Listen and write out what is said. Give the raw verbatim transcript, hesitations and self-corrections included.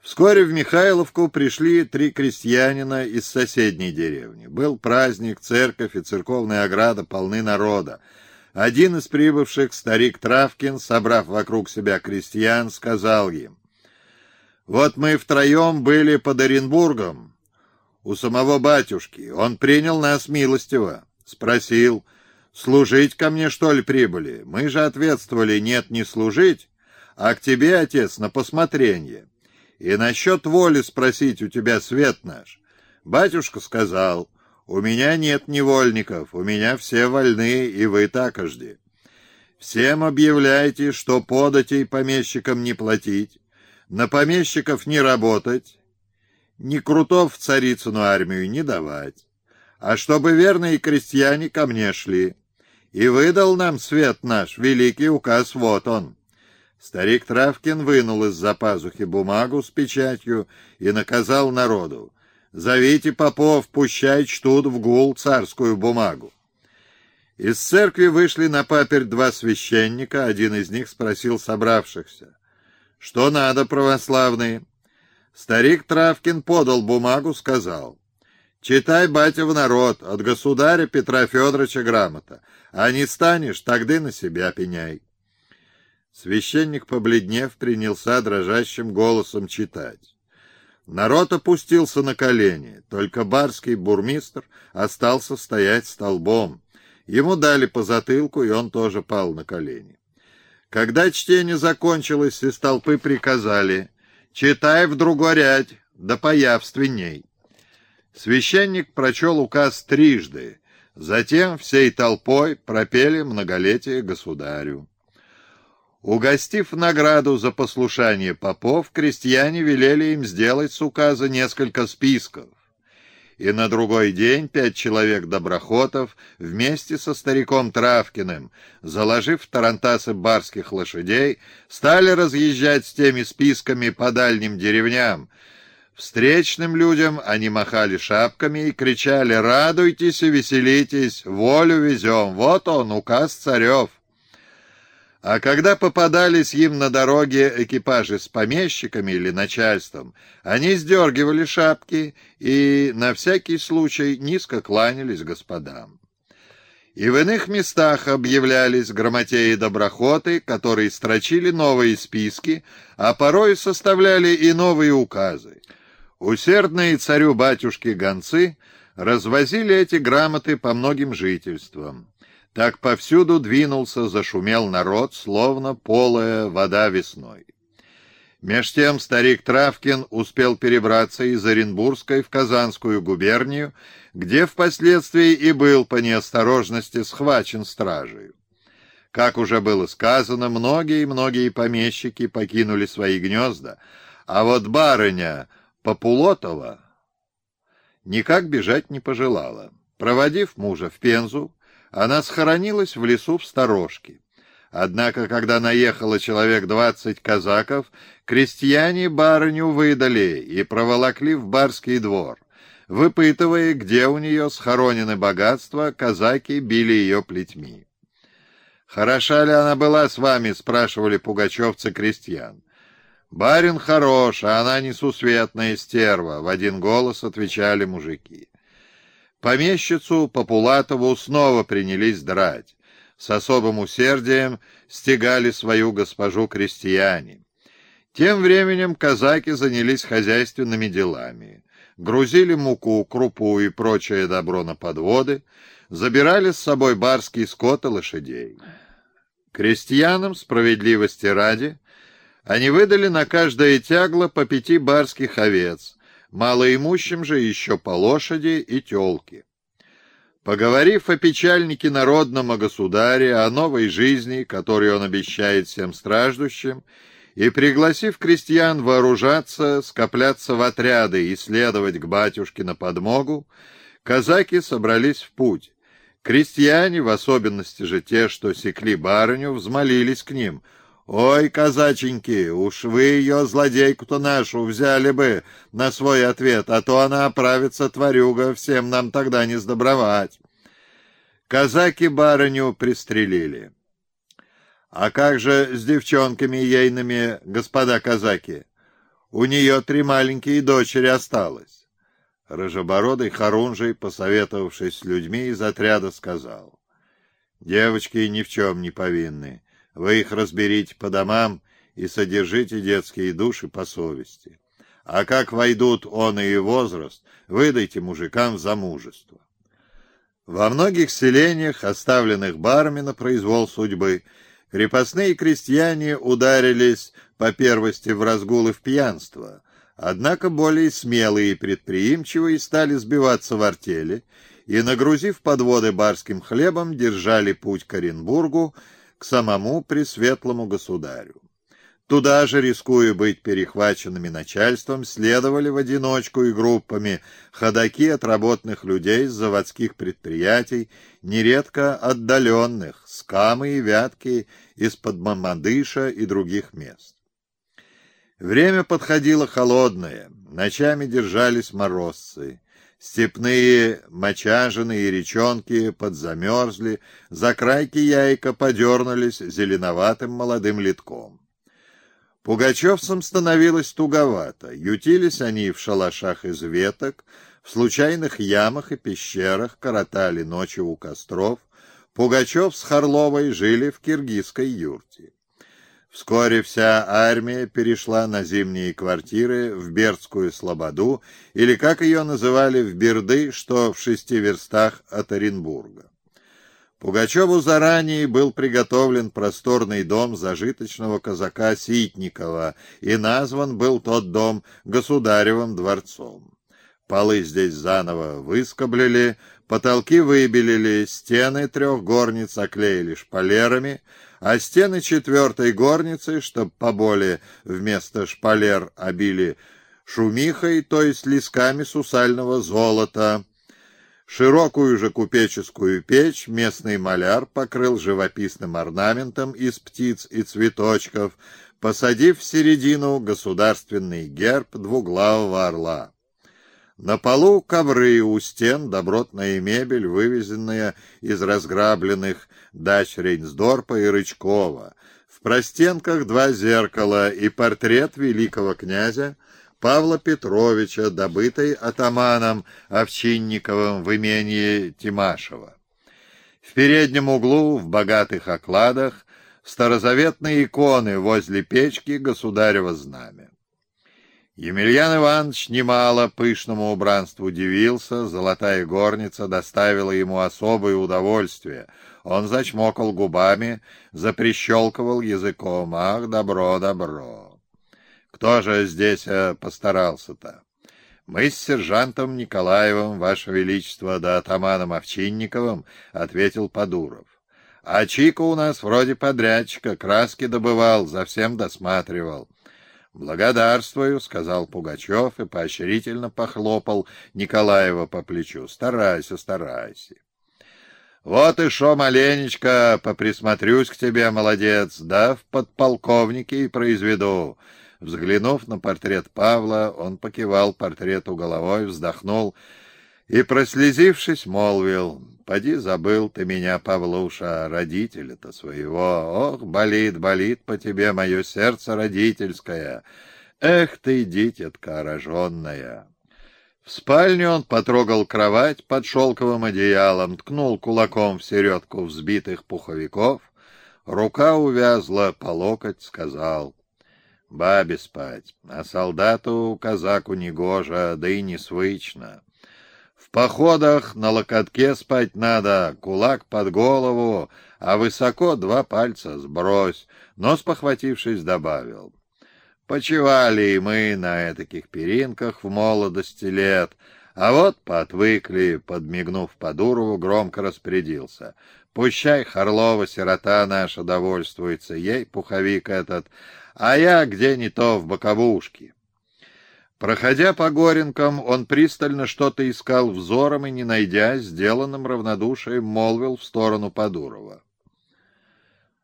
Вскоре в Михайловку пришли три крестьянина из соседней деревни. Был праздник, церковь и церковная ограда полны народа. Один из прибывших, старик Травкин, собрав вокруг себя крестьян, сказал им: «Вот мы втроем были под Оренбургом у самого батюшки. Он принял нас милостиво. Спросил: служить ко мне, что ли, прибыли? Мы же ответствовали: нет, не служить, а к тебе, отец, на посмотренье. И насчет воли спросить у тебя, свет наш». Батюшка сказал: «У меня нет невольников, у меня все вольны, и вы такожди. Всем объявляйте, что податей помещикам не платить, на помещиков не работать, ни крутов в царицыну армию не давать, а чтобы верные крестьяне ко мне шли. И выдал нам свет наш великий указ, вот он». Старик Травкин вынул из-за пазухи бумагу с печатью и наказал народу: «Зовите попов, пущай чтут в гул царскую бумагу». Из церкви вышли на паперть два священника. Один из них спросил собравшихся: «Что надо, православные?» Старик Травкин подал бумагу, сказал: «Читай, батя, в народ, от государя Петра Федоровича грамота, а не станешь, тогда на себя пеняй». Священник, побледнев, принялся дрожащим голосом читать. Народ опустился на колени, только барский бурмистр остался стоять столбом. Ему дали по затылку, и он тоже пал на колени. Когда чтение закончилось, из толпы приказали: «Читай в другой ряд, да появственней». Священник прочел указ трижды, затем всей толпой пропели многолетие государю. Угостив награду за послушание попов, крестьяне велели им сделать с указа несколько списков. И на другой день пять человек-доброхотов вместе со стариком Травкиным, заложив в тарантасы барских лошадей, стали разъезжать с теми списками по дальним деревням. Встречным людям они махали шапками и кричали: «Радуйтесь и веселитесь, волю везем, вот он, указ царев». А когда попадались им на дороге экипажи с помещиками или начальством, они сдергивали шапки и на всякий случай низко кланялись господам. И в иных местах объявлялись грамотеи-доброхоты, которые строчили новые списки, а порой составляли и новые указы. Усердные царю-батюшке гонцы развозили эти грамоты по многим жительствам. Так повсюду двинулся, зашумел народ, словно полая вода весной. Меж тем старик Травкин успел перебраться из Оренбургской в Казанскую губернию, где впоследствии и был по неосторожности схвачен стражей. Как уже было сказано, многие-многие помещики покинули свои гнезда, а вот барыня Популотова никак бежать не пожелала. Проводив мужа в Пензу, она схоронилась в лесу в сторожке. Однако, когда наехало человек двадцать казаков, крестьяне барыню выдали и проволокли в барский двор. Выпытывая, где у нее схоронены богатства, казаки били ее плетьми. «Хороша ли она была с вами?» — спрашивали пугачевцы крестьян. «Барин хорош, а она несусветная стерва», — в один голос отвечали мужики. Помещицу Популатову снова принялись драть. С особым усердием стегали свою госпожу крестьяне. Тем временем казаки занялись хозяйственными делами. Грузили муку, крупу и прочее добро на подводы, забирали с собой барский скот и лошадей. Крестьянам, справедливости ради, они выдали на каждое тягло по пяти барских овец, малоимущим же еще по лошади и телке. Поговорив о печальнике народном, о государе, о новой жизни, которую он обещает всем страждущим, и пригласив крестьян вооружаться, скопляться в отряды и следовать к батюшке на подмогу, казаки собрались в путь. Крестьяне, в особенности же те, что секли барыню, взмолились к ним: «Ой, казаченьки, уж вы ее, злодейку-то нашу, взяли бы на свой ответ, а то она оправится, тварюга, всем нам тогда не сдобровать». Казаки барыню пристрелили. «А как же с девчонками ейными, господа казаки?» У нее три маленькие дочери осталось. Рыжебородый Хорунжий, посоветовавшись с людьми из отряда, сказал: «Девочки ни в чем не повинны. Вы их разберите по домам и содержите детские души по совести. А как войдут он и возраст, выдайте мужикам в замужество». Во многих селениях, оставленных барами на произвол судьбы, крепостные крестьяне ударились по первости в разгул и в пьянство, однако более смелые и предприимчивые стали сбиваться в артели и, нагрузив подводы барским хлебом, держали путь к Оренбургу, к самому пресветлому государю. Туда же, рискуя быть перехваченными начальством, следовали в одиночку и группами ходаки отработанных людей с заводских предприятий, нередко отдаленных, с Камы и Вятки, из-под Мамадыша и других мест. Время подходило холодное, ночами держались морозцы. Степные мочажины и речонки подзамерзли, закрайки яйка подернулись зеленоватым молодым литком. Пугачевцам становилось туговато. Ютились они в шалашах из веток, в случайных ямах и пещерах, коротали ночи у костров. Пугачев с Харловой жили в киргизской юрте. Вскоре вся армия перешла на зимние квартиры в Бердскую слободу, или, как ее называли, в Берды, что в шести верстах от Оренбурга. Пугачеву заранее был приготовлен просторный дом зажиточного казака Ситникова, и назван был тот дом Государевым дворцом. Полы здесь заново выскоблили, потолки выбелили, стены трех горниц оклеили шпалерами, а стены четвертой горницы, чтоб поболее вместо шпалер обили шумихой, то есть лисками сусального золота. Широкую же купеческую печь местный маляр покрыл живописным орнаментом из птиц и цветочков, посадив в середину государственный герб двуглавого орла. На полу ковры, у стен добротная мебель, вывезенная из разграбленных дач Рейнсдорпа и Рычкова. В простенках два зеркала и портрет великого князя Павла Петровича, добытый атаманом Овчинниковым в имении Тимашева. В переднем углу, в богатых окладах, старозаветные иконы возле печки государева знамя. Емельян Иванович немало пышному убранству удивился, золотая горница доставила ему особое удовольствие. Он зачмокал губами, заприщелкивал языком: «Ах, добро, добро! Кто же здесь э, постарался-то?» «Мы с сержантом Николаевым, Ваше Величество, да атаманом Овчинниковым», — ответил Подуров. «А Чика у нас вроде подрядчика, краски добывал, за всем досматривал». «Благодарствую», — сказал Пугачев и поощрительно похлопал Николаева по плечу. «Старайся, старайся». «Вот и шо, маленечко, поприсмотрюсь к тебе, молодец, да в подполковнике и произведу». Взглянув на портрет Павла, он покивал портрету головой, вздохнул и, прослезившись, молвил: «Поди, забыл ты меня, Павлуша, родителя-то своего. Ох, болит, болит по тебе мое сердце родительское. Эх ты, дитятка роженная». В спальне он потрогал кровать под шелковым одеялом, ткнул кулаком в середку взбитых пуховиков. Рука увязла по локоть, сказал: «Бабе спать, а солдату казаку негоже, да и не свычно. В походах на локотке спать надо, кулак под голову, а высоко два пальца сбрось», но, спохватившись, добавил: «Почивали и мы на этаких перинках в молодости лет, а вот поотвыкли», подмигнув Подурову, громко распорядился: «Пущай Харлова, сирота наша, довольствуется, ей пуховик этот, а я где не то в боковушке». Проходя по Горенкам, он пристально что-то искал взором и, не найдя, сделанным равнодушием молвил в сторону Подурова: